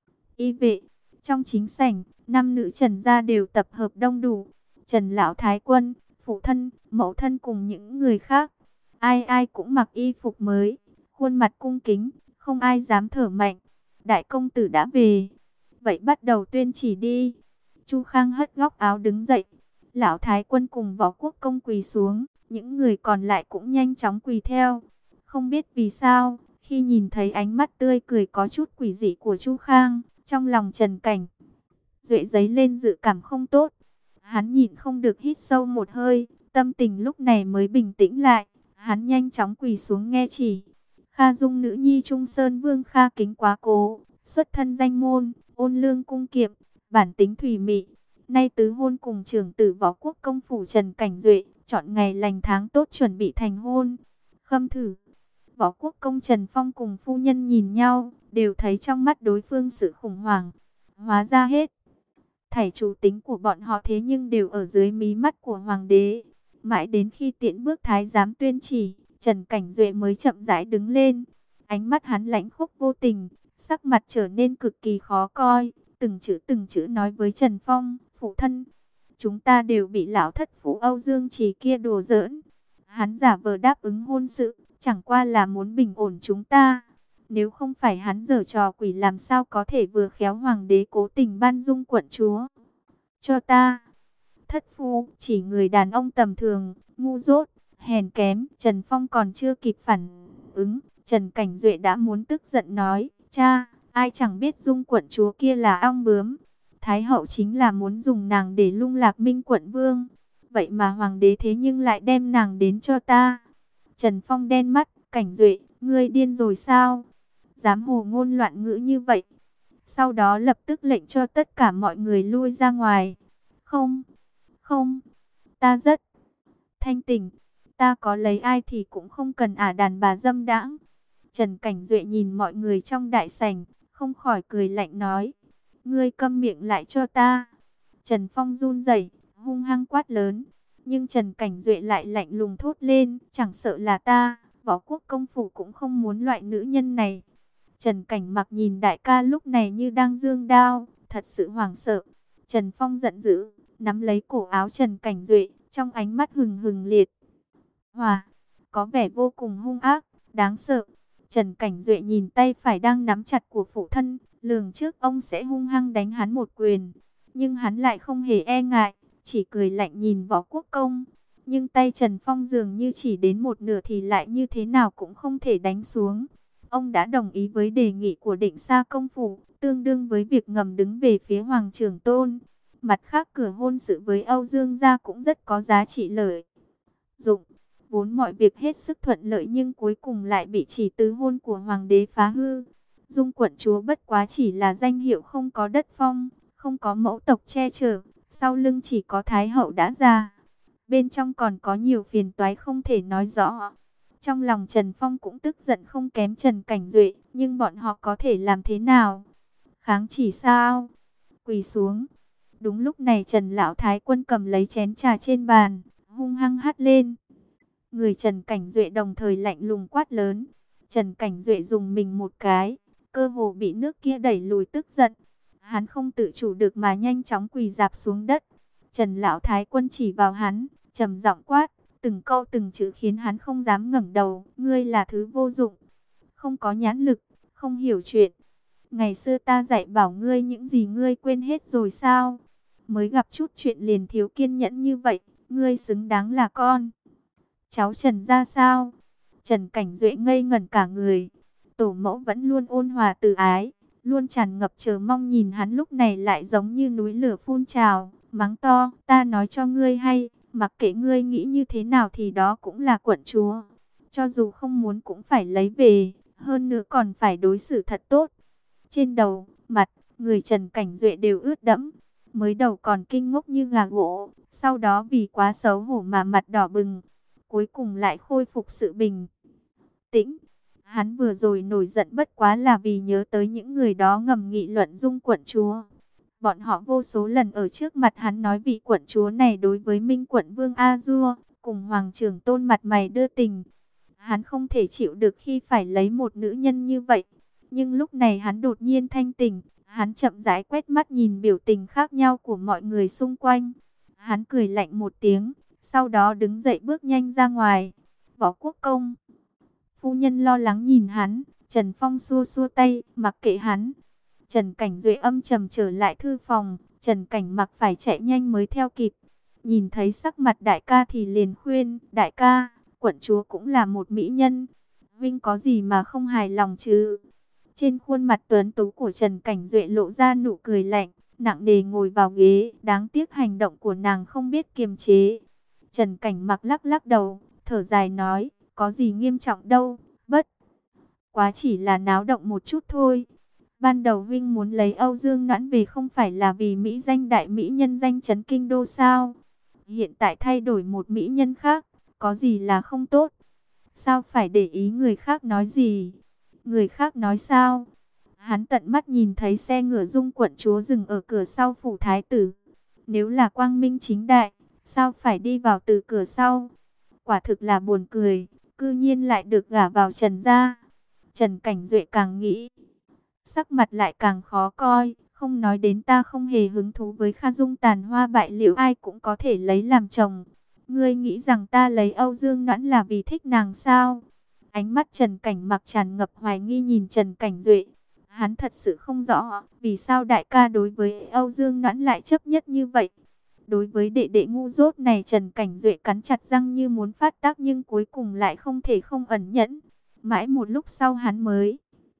y vệ. Trong chính sảnh, năm nữ Trần gia đều tập hợp đông đủ. Trần lão thái quân, phụ thân, mẫu thân cùng những người khác, ai ai cũng mặc y phục mới, khuôn mặt cung kính, không ai dám thở mạnh. Đại công tử đã về, vậy bắt đầu tuyên chỉ đi. Chu Khang hất góc áo đứng dậy. Lão thái quân cùng Võ Quốc công quỳ xuống, những người còn lại cũng nhanh chóng quỳ theo. Không biết vì sao, khi nhìn thấy ánh mắt tươi cười có chút quỷ dị của Chu Khang, trong lòng Trần Cảnh Duệ dấy lên dự cảm không tốt. Hắn nhịn không được hít sâu một hơi, tâm tình lúc này mới bình tĩnh lại. Hắn nhanh chóng quỳ xuống nghe chỉ. Kha Dung nữ nhi Trung Sơn Vương Kha Kính Quá Cố, xuất thân danh môn, ôn lương cung kiệm, bản tính thủy mị. Nay tứ hôn cùng trưởng tử Võ Quốc công phủ Trần Cảnh Duệ, chọn ngày lành tháng tốt chuẩn bị thành hôn. Khâm thử. Võ Quốc công Trần Phong cùng phu nhân nhìn nhau, đều thấy trong mắt đối phương sự khủng hoảng. Hóa ra hết thảy chủ tính của bọn họ thế nhưng đều ở dưới mí mắt của hoàng đế. Mãi đến khi tiễn bước thái giám tuyên chỉ, Trần Cảnh Duệ mới chậm rãi đứng lên. Ánh mắt hắn lãnh khốc vô tình, sắc mặt trở nên cực kỳ khó coi, từng chữ từng chữ nói với Trần Phong, phụ thân, chúng ta đều bị lão thất phú Âu Dương Trì kia đùa giỡn. Hắn giả vờ đáp ứng hôn sự, chẳng qua là muốn bình ổn chúng ta. Nếu không phải hắn giở trò quỷ làm sao có thể vừa khéo hoàng đế cố tình ban dung quận chúa cho ta. Thất phu, chỉ người đàn ông tầm thường, ngu dốt, hèn kém. Trần Phong còn chưa kịp phản ứng, Trần Cảnh Duệ đã muốn tức giận nói, cha, ai chẳng biết dung quận chúa kia là ong bướm. Thái hậu chính là muốn dùng nàng để lung lạc Minh quận vương. Vậy mà hoàng đế thế nhưng lại đem nàng đến cho ta. Trần Phong đen mắt, Cảnh Duệ, ngươi điên rồi sao? Dám hồ ngôn loạn ngữ như vậy. Sau đó lập tức lệnh cho tất cả mọi người lui ra ngoài. Không, không, ta rất thanh tỉnh. Ta có lấy ai thì cũng không cần ả đàn bà dâm đãng. Trần Cảnh Duệ nhìn mọi người trong đại sảnh, không khỏi cười lạnh nói. Ngươi câm miệng lại cho ta. Trần Phong run rẩy, hung hăng quát lớn. Nhưng Trần Cảnh Duệ lại lạnh lùng thốt lên. Chẳng sợ là ta, Võ Quốc công phủ cũng không muốn loại nữ nhân này. Trần Cảnh Mặc nhìn đại ca lúc này như đang giương đao, thật sự hoảng sợ. Trần Phong giận dữ, nắm lấy cổ áo Trần Cảnh Duệ, trong ánh mắt hừng hừng liệt hỏa, có vẻ vô cùng hung ác, đáng sợ. Trần Cảnh Duệ nhìn tay phải đang nắm chặt của phụ thân, lường trước ông sẽ hung hăng đánh hắn một quyền. Nhưng hắn lại không hề e ngại, chỉ cười lạnh nhìn Võ Quốc công. Nhưng tay Trần Phong dường như chỉ đến một nửa thì lại như thế nào cũng không thể đánh xuống. Ông đã đồng ý với đề nghị của Định Sa công phủ, tương đương với việc ngầm đứng về phía Hoàng Trưởng Tôn. Mặt khác cửa hôn sự với Âu Dương gia cũng rất có giá trị lợi dụng. Vốn mọi việc hết sức thuận lợi nhưng cuối cùng lại bị chỉ tứ hôn của Hoàng đế phá hư. Dung quận chúa bất quá chỉ là danh hiệu không có đất phong, không có mẫu tộc che chở, sau lưng chỉ có Thái hậu đã già. Bên trong còn có nhiều phiền toái không thể nói rõ. Trong lòng Trần Phong cũng tức giận không kém Trần Cảnh Duệ, nhưng bọn họ có thể làm thế nào? Kháng chỉ sao? Quỳ xuống. Đúng lúc này Trần Lão Thái Quân cầm lấy chén trà trên bàn, hung hăng hắt lên. Người Trần Cảnh Duệ đồng thời lạnh lùng quát lớn. Trần Cảnh Duệ dùng mình một cái, cơ hồ bị nước kia đẩy lùi tức giận. Hắn không tự chủ được mà nhanh chóng quỳ rạp xuống đất. Trần Lão Thái Quân chỉ vào hắn, trầm giọng quát. Từng câu từng chữ khiến hắn không dám ngẩng đầu. Ngươi là thứ vô dụng, không có nhãn lực, không hiểu chuyện. Ngày xưa ta dạy bảo ngươi những gì ngươi quên hết rồi sao? Mới gặp chút chuyện liền thiếu kiên nhẫn như vậy. Ngươi xứng đáng là con cháu Trần ra sao? Trần Cảnh Duệ ngây ngẩn cả người. Tổ mẫu vẫn luôn ôn hòa từ ái, luôn tràn ngập chờ mong, nhìn hắn lúc này lại giống như núi lửa phun trào. mắng to, ta nói cho ngươi hay, mặc kệ ngươi nghĩ như thế nào thì đó cũng là quận chúa. Cho dù không muốn cũng phải lấy về, hơn nữa còn phải đối xử thật tốt. Trên đầu, mặt, người Trần Cảnh Duệ đều ướt đẫm. Mới đầu còn kinh ngốc như gà gỗ, sau đó vì quá xấu hổ mà mặt đỏ bừng. Cuối cùng lại khôi phục sự bình tĩnh. Hắn vừa rồi nổi giận bất quá là vì nhớ tới những người đó ngầm nghị luận Dung quận chúa. Bọn họ vô số lần ở trước mặt hắn nói vị quận chúa này đối với Minh quận vương A Dua, cùng Hoàng trưởng tôn mặt mày đưa tình. Hắn không thể chịu được khi phải lấy một nữ nhân như vậy. Nhưng lúc này hắn đột nhiên thanh tỉnh, hắn chậm rãi quét mắt nhìn biểu tình khác nhau của mọi người xung quanh. Hắn cười lạnh một tiếng, sau đó đứng dậy bước nhanh ra ngoài. Võ Quốc công phu nhân lo lắng nhìn hắn, Trần Phong xua xua tay, mặc kệ hắn. Trần Cảnh Duệ âm trầm trở lại thư phòng, Trần Cảnh Mặc phải chạy nhanh mới theo kịp. Nhìn thấy sắc mặt đại ca thì liền khuyên, đại ca, quận chúa cũng là một mỹ nhân. Vinh có gì mà không hài lòng chứ? Trên khuôn mặt tuấn tú của Trần Cảnh Duệ lộ ra nụ cười lạnh, nặng nề ngồi vào ghế, đáng tiếc hành động của nàng không biết kiềm chế. Trần Cảnh Mặc lắc lắc đầu, thở dài nói, có gì nghiêm trọng đâu, bất quá chỉ là náo động một chút thôi. Ban đầu Vinh muốn lấy Âu Dương Noãn về không phải là vì mỹ danh đại mỹ nhân danh chấn kinh đô sao? Hiện tại thay đổi một mỹ nhân khác, có gì là không tốt? Sao phải để ý người khác nói gì? Người khác nói sao? Hắn tận mắt nhìn thấy xe ngựa Dung quận chúa dừng ở cửa sau phủ thái tử. Nếu là quang minh chính đại, sao phải đi vào từ cửa sau? Quả thực là buồn cười, cư nhiên lại được gả vào Trần gia. Trần Cảnh Duệ càng nghĩ, sắc mặt lại càng khó coi, không nói đến ta không hề hứng thú với Kha Dung tàn hoa bại liễu ai cũng có thể lấy làm chồng. Ngươi nghĩ rằng ta lấy Âu Dương Noãn là vì thích nàng sao? Ánh mắt Trần Cảnh Mặc tràn ngập hoài nghi nhìn Trần Cảnh Duệ. Hắn thật sự không rõ vì sao đại ca đối với Âu Dương Noãn lại chấp nhất như vậy. Đối với đệ đệ ngu dốt này Trần Cảnh Duệ cắn chặt răng như muốn phát tác nhưng cuối cùng lại không thể không ẩn nhẫn. Mãi một lúc sau hắn mới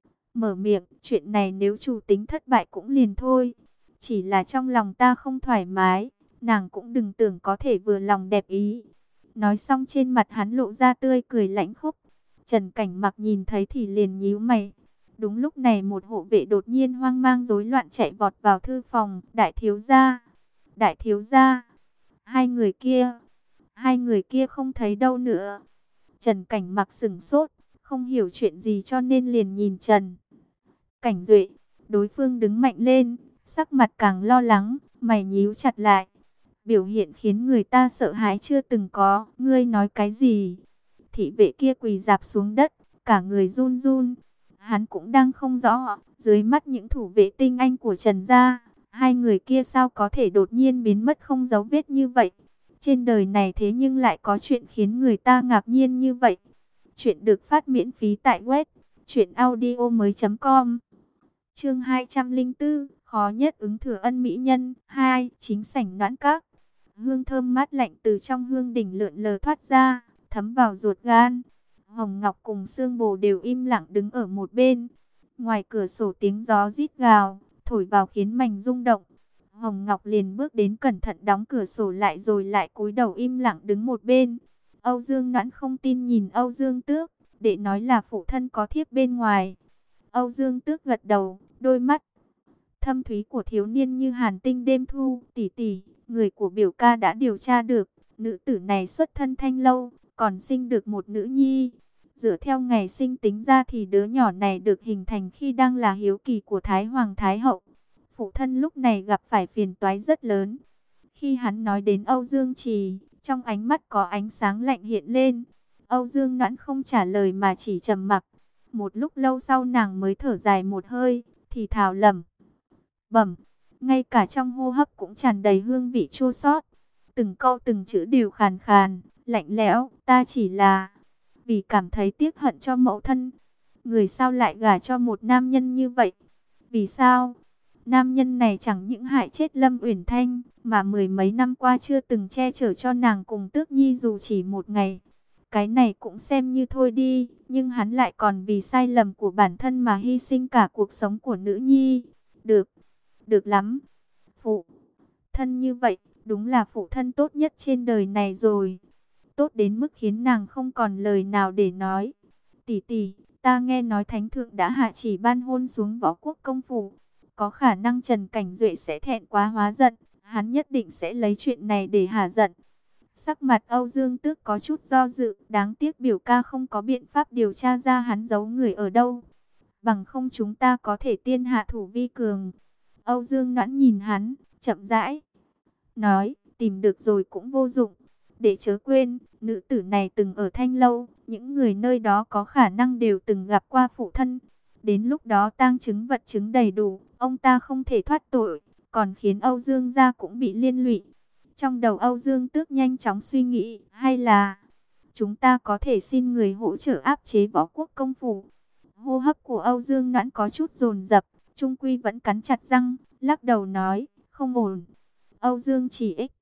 mở miệng, chuyện này nếu chủ tính thất bại cũng liền thôi. Chỉ là trong lòng ta không thoải mái, nàng cũng đừng tưởng có thể vừa lòng đẹp ý. Nói xong trên mặt hắn lộ ra tươi cười lãnh khốc. Trần Cảnh Mặc nhìn thấy thì liền nhíu mày. Đúng lúc này một hộ vệ đột nhiên hoang mang rối loạn chạy vọt vào thư phòng. Đại thiếu gia, đại thiếu gia, hai người kia, hai người kia không thấy đâu nữa. Trần Cảnh Mặc sững sốt, không hiểu chuyện gì cho nên liền nhìn Trần Cảnh Duệ. Đối phương đứng mạnh lên, sắc mặt càng lo lắng, mày nhíu chặt lại. Biểu hiện khiến người ta sợ hãi chưa từng có. Ngươi nói cái gì? Thị vệ kia quỳ rạp xuống đất, cả người run run. Hắn cũng đang không rõ, dưới mắt những thủ vệ tinh anh của Trần gia, hai người kia sao có thể đột nhiên biến mất không dấu vết như vậy? Trên đời này thế nhưng lại có chuyện khiến người ta ngạc nhiên như vậy. Chuyện được phát miễn phí tại web truyện audio mới chấm com. Chương hai trăm lẻ bốn, khó nhất ứng thừa ân mỹ nhân. Hai, chính sảnh Noãn Các. Hương thơm mát lạnh từ trong hương đỉnh lượn lờ thoát ra, thấm vào ruột gan. Hồng Ngọc cùng Sương Bồ đều im lặng đứng ở một bên. Ngoài cửa sổ tiếng gió rít gào, thổi vào khiến mảnh rung động. Hồng Ngọc liền bước đến cẩn thận đóng cửa sổ lại rồi lại cúi đầu im lặng đứng một bên. Âu Dương Noãn không tin nhìn Âu Dương Tước, để nói là phụ thân có thiếp bên ngoài. Âu Dương Tước gật đầu, đôi mắt thâm thúy của thiếu niên như hàn tinh đêm thu. Tỷ tỷ, người của biểu ca đã điều tra được, nữ tử này xuất thân Thanh Lâu, còn sinh được một nữ nhi. Dựa theo ngày sinh tính ra thì đứa nhỏ này được hình thành khi đang là hiếu kỳ của Thái Hoàng Thái Hậu. Phụ thân lúc này gặp phải phiền toái rất lớn. Khi hắn nói đến Âu Dương Trì, trong ánh mắt có ánh sáng lạnh hiện lên. Âu Dương Noãn không trả lời mà chỉ trầm mặc. Một lúc lâu sau nàng mới thở dài một hơi, thì thào lẩm bẩm, ngay cả trong hô hấp cũng tràn đầy hương vị chua xót. Từng câu từng chữ đều khàn khàn, lạnh lẽo, ta chỉ là vì cảm thấy tiếc hận cho mẫu thân. Người sao lại gả cho một nam nhân như vậy? Vì sao? Nam nhân này chẳng những hại chết Lâm Uyển Thanh, mà mười mấy năm qua chưa từng che chở cho nàng cùng Tước Nhi dù chỉ một ngày. Cái này cũng xem như thôi đi, nhưng hắn lại còn vì sai lầm của bản thân mà hy sinh cả cuộc sống của nữ nhi. Được, được lắm. Phụ thân như vậy, đúng là phụ thân tốt nhất trên đời này rồi. Tốt đến mức khiến nàng không còn lời nào để nói. Tỷ tỷ, ta nghe nói thánh thượng đã hạ chỉ ban hôn xuống võ quốc công phủ. Có khả năng Trần Cảnh Duệ sẽ thẹn quá hóa giận, hắn nhất định sẽ lấy chuyện này để hả giận. Sắc mặt Âu Dương Tước có chút do dự, đáng tiếc biểu ca không có biện pháp điều tra ra hắn giấu người ở đâu. Bằng không chúng ta có thể tiên hạ thủ vi cường. Âu Dương Noãn nhìn hắn, chậm rãi nói, tìm được rồi cũng vô dụng. Để chớ quên, nữ tử này từng ở Thanh Lâu, những người nơi đó có khả năng đều từng gặp qua phụ thân. Đến lúc đó tang chứng vật chứng đầy đủ, ông ta không thể thoát tội, còn khiến Âu Dương gia cũng bị liên lụy. Trong đầu Âu Dương Tước nhanh chóng suy nghĩ, hay là chúng ta có thể xin người hỗ trợ áp chế võ quốc công phủ. Hô hấp của Âu Dương Noãn có chút dồn dập, trung quy vẫn cắn chặt răng, lắc đầu nói, không ổn. Âu Dương chỉ ích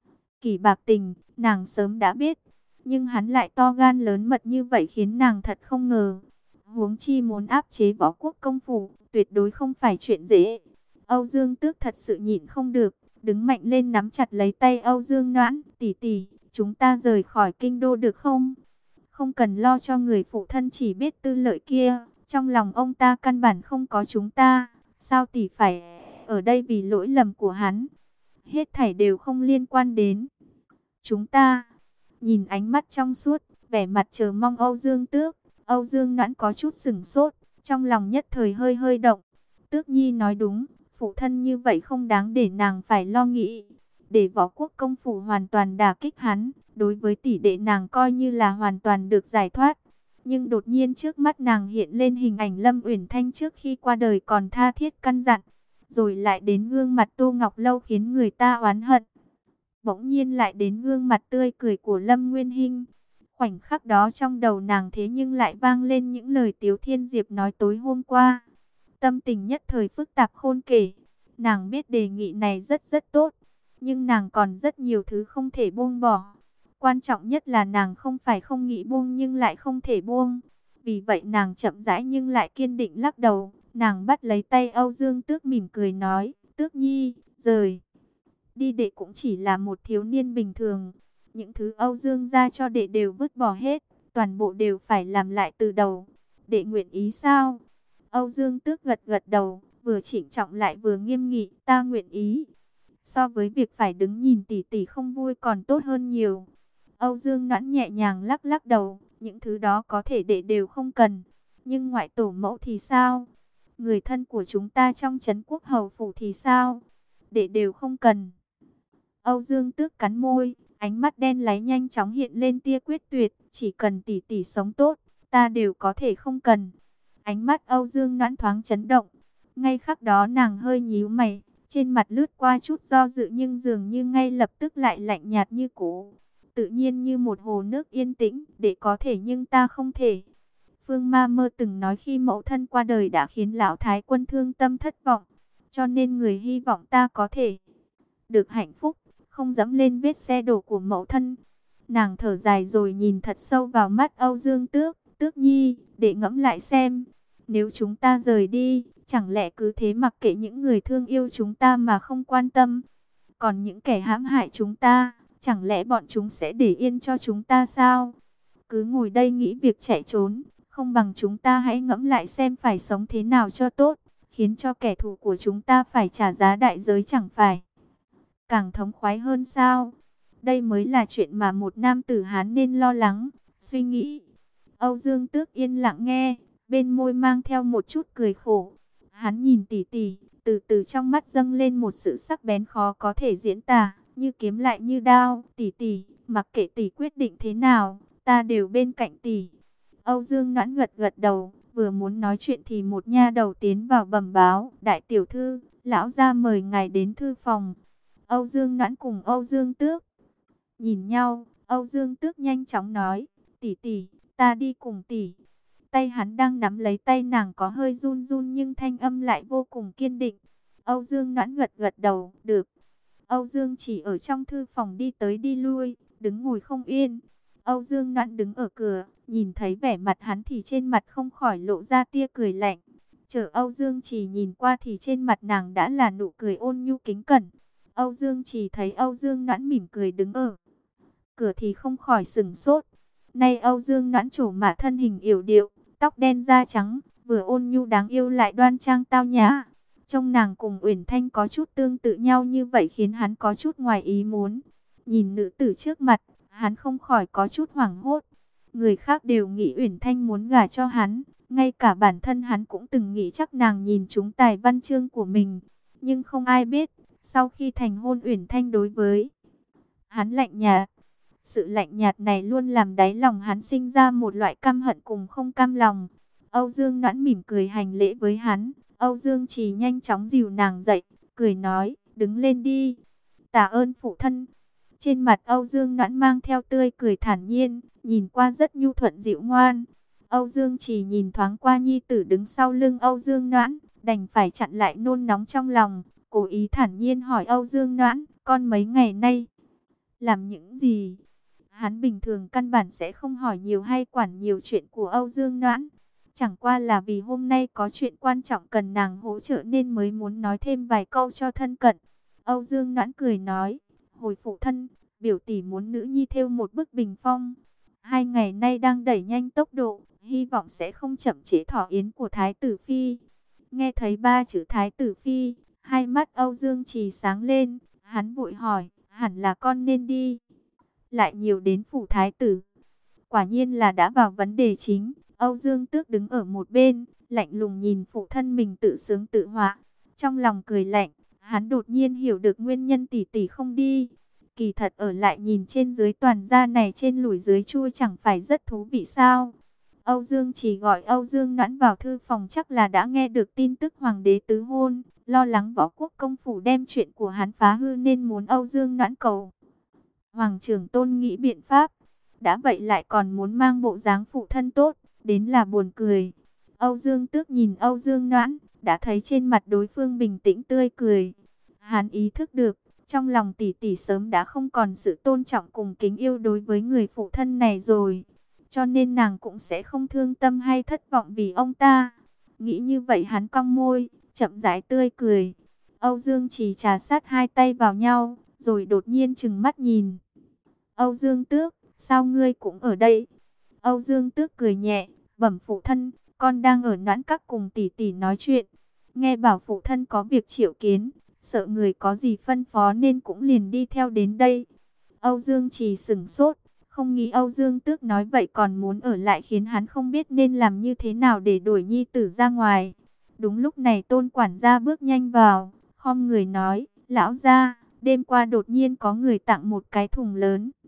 kỷ bạc tình, nàng sớm đã biết, nhưng hắn lại to gan lớn mật như vậy khiến nàng thật không ngờ. Huống chi muốn áp chế võ quốc công phủ, tuyệt đối không phải chuyện dễ. Âu Dương Tước thật sự nhịn không được, đứng mạnh lên nắm chặt lấy tay Âu Dương Noãn, tỷ tỷ, chúng ta rời khỏi kinh đô được không? Không cần lo cho người phụ thân chỉ biết tư lợi kia, trong lòng ông ta căn bản không có chúng ta, sao tỷ phải ở đây vì lỗi lầm của hắn? Hết thảy đều không liên quan đến chúng ta. Nhìn ánh mắt trong suốt, vẻ mặt chờ mong Âu Dương Tước, Âu Dương Noãn có chút sửng sốt, trong lòng nhất thời hơi hơi động. Tước Nhi nói đúng, phụ thân như vậy không đáng để nàng phải lo nghĩ. Để võ quốc công phủ hoàn toàn đả kích hắn, đối với tỷ đệ nàng coi như là hoàn toàn được giải thoát. Nhưng đột nhiên trước mắt nàng hiện lên hình ảnh Lâm Uyển Thanh trước khi qua đời còn tha thiết căn dặn, rồi lại đến gương mặt Tô Ngọc Lâu khiến người ta oán hận. Bỗng nhiên lại đến gương mặt tươi cười của Lâm Nguyên Hinh. Khoảnh khắc đó trong đầu nàng thế nhưng lại vang lên những lời Tiếu Thiên Diệp nói tối hôm qua. Tâm tình nhất thời phức tạp khôn kể. Nàng biết đề nghị này rất rất tốt, nhưng nàng còn rất nhiều thứ không thể buông bỏ. Quan trọng nhất là nàng không phải không nghĩ buông nhưng lại không thể buông. Vì vậy nàng chậm rãi nhưng lại kiên định lắc đầu. Nàng bắt lấy tay Âu Dương Tước mỉm cười nói, Tước Nhi, rời đi đệ cũng chỉ là một thiếu niên bình thường. Những thứ Âu Dương gia cho đệ đều vứt bỏ hết, toàn bộ đều phải làm lại từ đầu. Đệ nguyện ý sao? Âu Dương Tước gật gật đầu, vừa trịnh trọng lại vừa nghiêm nghị, ta nguyện ý. So với việc phải đứng nhìn tỷ tỷ không vui còn tốt hơn nhiều. Âu Dương Noãn nhẹ nhàng lắc lắc đầu, những thứ đó có thể đệ đều không cần. Nhưng ngoại tổ mẫu thì sao? Người thân của chúng ta trong trấn quốc hầu phủ thì sao? Đệ đều không cần. Âu Dương Tước cắn môi, ánh mắt đen láy nhanh chóng hiện lên tia quyết tuyệt, chỉ cần tỷ tỷ sống tốt, ta đều có thể không cần. Ánh mắt Âu Dương Noãn thoáng chấn động, ngay khắc đó nàng hơi nhíu mày, trên mặt lướt qua chút do dự nhưng dường như ngay lập tức lại lạnh nhạt như cũ. Tự nhiên như một hồ nước yên tĩnh, để có thể nhưng ta không thể. Phương Ma Mơ từng nói khi mẫu thân qua đời đã khiến lão thái quân thương tâm thất vọng, cho nên người hy vọng ta có thể được hạnh phúc, không dẫm lên vết xe đổ của mẫu thân. Nàng thở dài rồi nhìn thật sâu vào mắt Âu Dương Tước, Tước Nhi, để ngẫm lại xem, nếu chúng ta rời đi, chẳng lẽ cứ thế mặc kệ những người thương yêu chúng ta mà không quan tâm? Còn những kẻ hãm hại chúng ta, chẳng lẽ bọn chúng sẽ để yên cho chúng ta sao? Cứ ngồi đây nghĩ việc chạy trốn, không bằng chúng ta hãy ngẫm lại xem phải sống thế nào cho tốt, khiến cho kẻ thù của chúng ta phải trả giá đại giới chẳng phải càng thống khoái hơn sao? Đây mới là chuyện mà một nam tử Hán nên lo lắng, suy nghĩ. Âu Dương Tước yên lặng nghe, bên môi mang theo một chút cười khổ. Hắn nhìn tỷ tỷ, từ từ trong mắt dâng lên một sự sắc bén khó có thể diễn tả, như kiếm lại như đao. Tỷ tỷ, mặc kệ tỷ quyết định thế nào, ta đều bên cạnh tỷ. Âu Dương Noãn gật gật đầu, vừa muốn nói chuyện thì một nha đầu tiến vào bẩm báo, đại tiểu thư, lão gia mời ngài đến thư phòng. Âu Dương Noãn cùng Âu Dương Tước nhìn nhau, Âu Dương Tước nhanh chóng nói, tỷ tỷ, ta đi cùng tỷ. Tay hắn đang nắm lấy tay nàng có hơi run run nhưng thanh âm lại vô cùng kiên định. Âu Dương Noãn gật gật đầu, được. Âu Dương chỉ ở trong thư phòng đi tới đi lui, đứng ngồi không yên. Âu Dương Noãn đứng ở cửa, nhìn thấy vẻ mặt hắn thì trên mặt không khỏi lộ ra tia cười lạnh. Chờ Âu Dương chỉ nhìn qua thì trên mặt nàng đã là nụ cười ôn nhu kính cẩn. Âu Dương chỉ thấy Âu Dương Noãn mỉm cười đứng ở cửa thì không khỏi sửng sốt. Nay Âu Dương Noãn trổ mã thân hình yểu điệu, tóc đen da trắng, vừa ôn nhu đáng yêu lại đoan trang tao nhã. Trông nàng cùng Uyển Thanh có chút tương tự nhau như vậy khiến hắn có chút ngoài ý muốn. Nhìn nữ tử trước mặt, hắn không khỏi có chút hoảng hốt. Người khác đều nghĩ Uyển Thanh muốn gả cho hắn, ngay cả bản thân hắn cũng từng nghĩ chắc nàng nhìn trúng tài văn chương của mình. Nhưng không ai biết, sau khi thành hôn Uyển Thanh đối với hắn lạnh nhạt. Sự lạnh nhạt này luôn làm đáy lòng hắn sinh ra một loại căm hận cùng không cam lòng. Âu Dương Noãn mỉm cười hành lễ với hắn. Âu Dương Trì nhanh chóng dìu nàng dậy, cười nói, đứng lên đi. Tạ ơn phụ thân. Trên mặt Âu Dương Noãn mang theo tươi cười thản nhiên, nhìn qua rất nhu thuận dịu ngoan. Âu Dương Trì nhìn thoáng qua nhi tử đứng sau lưng Âu Dương Noãn, đành phải chặn lại nôn nóng trong lòng, cố ý thản nhiên hỏi Âu Dương Noãn, con mấy ngày nay làm những gì? Hắn bình thường căn bản sẽ không hỏi nhiều hay quản nhiều chuyện của Âu Dương Noãn. Chẳng qua là vì hôm nay có chuyện quan trọng cần nàng hỗ trợ nên mới muốn nói thêm vài câu cho thân cận. Âu Dương Noãn cười nói, hồi phụ thân, biểu tỷ muốn nữ nhi thêu một bức bình phong. Hai ngày nay đang đẩy nhanh tốc độ, hy vọng sẽ không chậm trễ thọ yến của Thái tử Phi. Nghe thấy ba chữ Thái tử Phi, hai mắt Âu Dương Trì sáng lên, hắn vội hỏi, hẳn là con nên đi lại nhiều đến phủ thái tử. Quả nhiên là đã vào vấn đề chính. Âu Dương Tước đứng ở một bên, lạnh lùng nhìn phụ thân mình tự sướng tự họa. Trong lòng cười lạnh, hắn đột nhiên hiểu được nguyên nhân tỷ tỷ không đi. Kỳ thật ở lại nhìn trên dưới toàn gia này trên lùi dưới chui chẳng phải rất thú vị sao. Âu Dương chỉ gọi Âu Dương Noãn vào thư phòng chắc là đã nghe được tin tức hoàng đế tứ hôn. Lo lắng Võ Quốc công phủ đem chuyện của hắn phá hư nên muốn Âu Dương Noãn cầu Hoàng trưởng tôn nghĩ biện pháp, đã vậy lại còn muốn mang bộ dáng phụ thân tốt, đến là buồn cười. Âu Dương Tước nhìn Âu Dương Noãn, đã thấy trên mặt đối phương bình tĩnh tươi cười. Hắn ý thức được, trong lòng tỷ tỷ sớm đã không còn sự tôn trọng cùng kính yêu đối với người phụ thân này rồi. Cho nên nàng cũng sẽ không thương tâm hay thất vọng vì ông ta. Nghĩ như vậy hắn cong môi, chậm rãi tươi cười. Âu Dương chỉ trà sát hai tay vào nhau, rồi đột nhiên trừng mắt nhìn Âu Dương Tước, sao ngươi cũng ở đây? Âu Dương Tước cười nhẹ, bẩm phụ thân, con đang ở Noãn Các cùng tỷ tỷ nói chuyện. Nghe bảo phụ thân có việc triệu kiến, sợ người có gì phân phó nên cũng liền đi theo đến đây. Âu Dương chỉ sửng sốt, không nghĩ Âu Dương Tước nói vậy còn muốn ở lại khiến hắn không biết nên làm như thế nào để đuổi nhi tử ra ngoài. Đúng lúc này Tôn quản gia bước nhanh vào, khom người nói, lão gia, đêm qua đột nhiên có người tặng một cái thùng lớn.